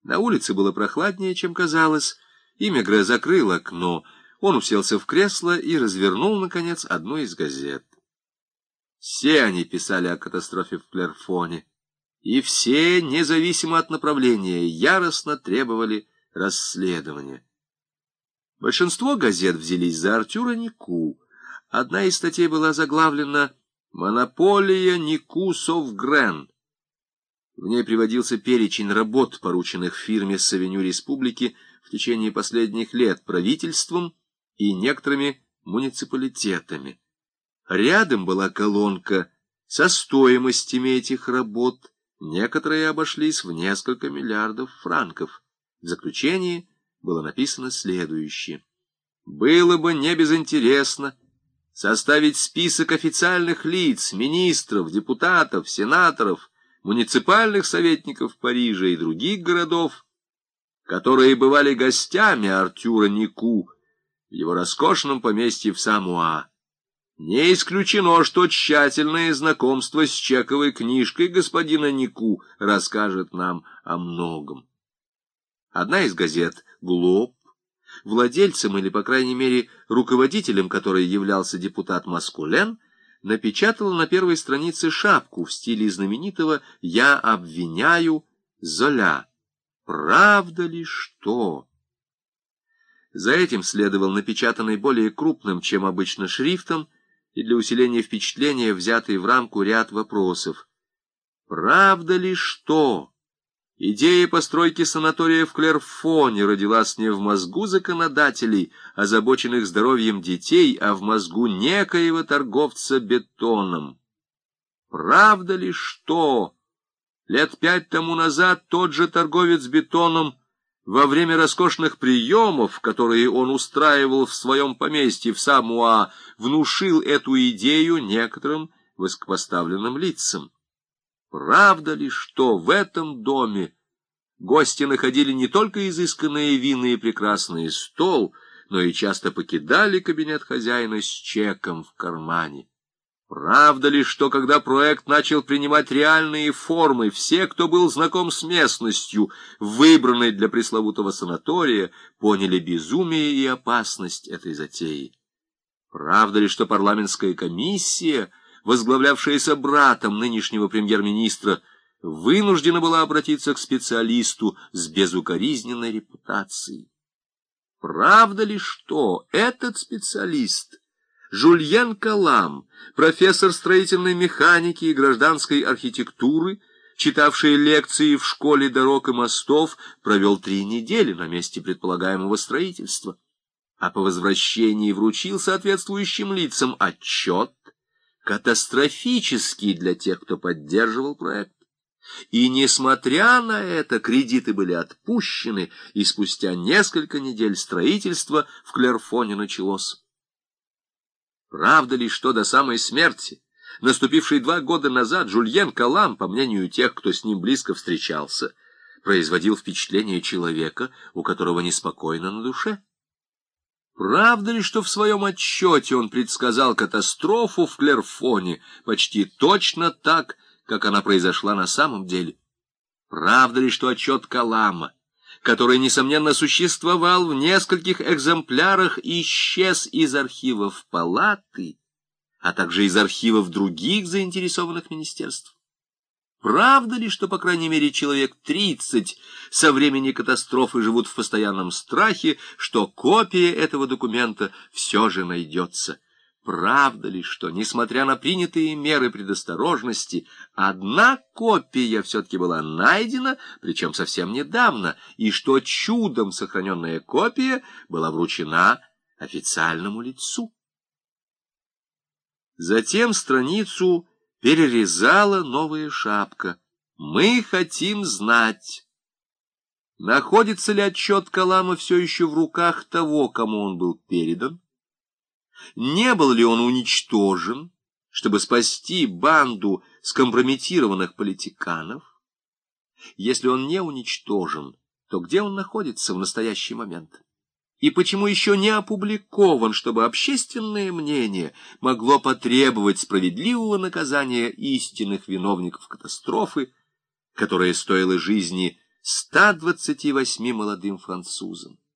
На улице было прохладнее, чем казалось, и Мегре закрыл окно. Он уселся в кресло и развернул, наконец, одну из газет. Все они писали о катастрофе в Клерфоне, и все, независимо от направления, яростно требовали расследования. Большинство газет взялись за Артюра Нику. Одна из статей была заглавлена «Монополия Нику Совгрен». В ней приводился перечень работ, порученных фирме с авеню Республики в течение последних лет правительством и некоторыми муниципалитетами. Рядом была колонка со стоимостями этих работ, некоторые обошлись в несколько миллиардов франков. В заключении было написано следующее. Было бы не безинтересно составить список официальных лиц, министров, депутатов, сенаторов, муниципальных советников Парижа и других городов, которые бывали гостями Артюра Нику в его роскошном поместье в Самуа. Не исключено, что тщательное знакомство с чековой книжкой господина Нику расскажет нам о многом. Одна из газет «Глоб», владельцем или, по крайней мере, руководителем которой являлся депутат Маскулен, напечатала на первой странице шапку в стиле знаменитого «Я обвиняю Золя». Правда ли что? За этим следовал напечатанный более крупным, чем обычно, шрифтом, и для усиления впечатления взятый в рамку ряд вопросов. Правда ли что? Идея постройки санатория в Клерфоне родилась не в мозгу законодателей, озабоченных здоровьем детей, а в мозгу некоего торговца бетоном. Правда ли что? Лет 5 тому назад тот же торговец бетоном во время роскошных приемов, которые он устраивал в своем поместье в Самуа, внушил эту идею некоторым высокопоставленным лицам. Правда ли, что в этом доме гости находили не только изысканные вина и прекрасный стол, но и часто покидали кабинет хозяина с чеком в кармане? Правда ли, что когда проект начал принимать реальные формы, все, кто был знаком с местностью, выбранной для пресловутого санатория, поняли безумие и опасность этой затеи? Правда ли, что парламентская комиссия, возглавлявшаяся братом нынешнего премьер-министра, вынуждена была обратиться к специалисту с безукоризненной репутацией? Правда ли, что этот специалист, Жюльен Калам, профессор строительной механики и гражданской архитектуры, читавший лекции в школе дорог и мостов, провел 3 недели на месте предполагаемого строительства, а по возвращении вручил соответствующим лицам отчет, катастрофический для тех, кто поддерживал проект. И, несмотря на это, кредиты были отпущены, и спустя несколько недель строительство в Клерфоне началось. Правда ли, что до самой смерти, наступившей 2 года назад, Жюльен Калам, по мнению тех, кто с ним близко встречался, производил впечатление человека, у которого неспокойно на душе? Правда ли, что в своем отчете он предсказал катастрофу в Клерфоне почти точно так, как она произошла на самом деле? Правда ли, что отчет Калама, который, несомненно, существовал в нескольких экземплярах, исчез из архивов палаты, а также из архивов других заинтересованных министерств? Правда ли, что, по крайней мере, человек 30 со времени катастрофы живут в постоянном страхе, что копия этого документа все же найдется? Правда ли, что, несмотря на принятые меры предосторожности, одна копия все-таки была найдена, причем совсем недавно, и что чудом сохраненная копия была вручена официальному лицу? Затем страницу перерезала новая шапка. Мы хотим знать, находится ли отчет Калама все еще в руках того, кому он был передан, не был ли он уничтожен, чтобы спасти банду скомпрометированных политиканов. Если он не уничтожен, то где он находится в настоящий момент? И почему еще не опубликован, чтобы общественное мнение могло потребовать справедливого наказания истинных виновников катастрофы, которая стоила жизни 128 молодым французам.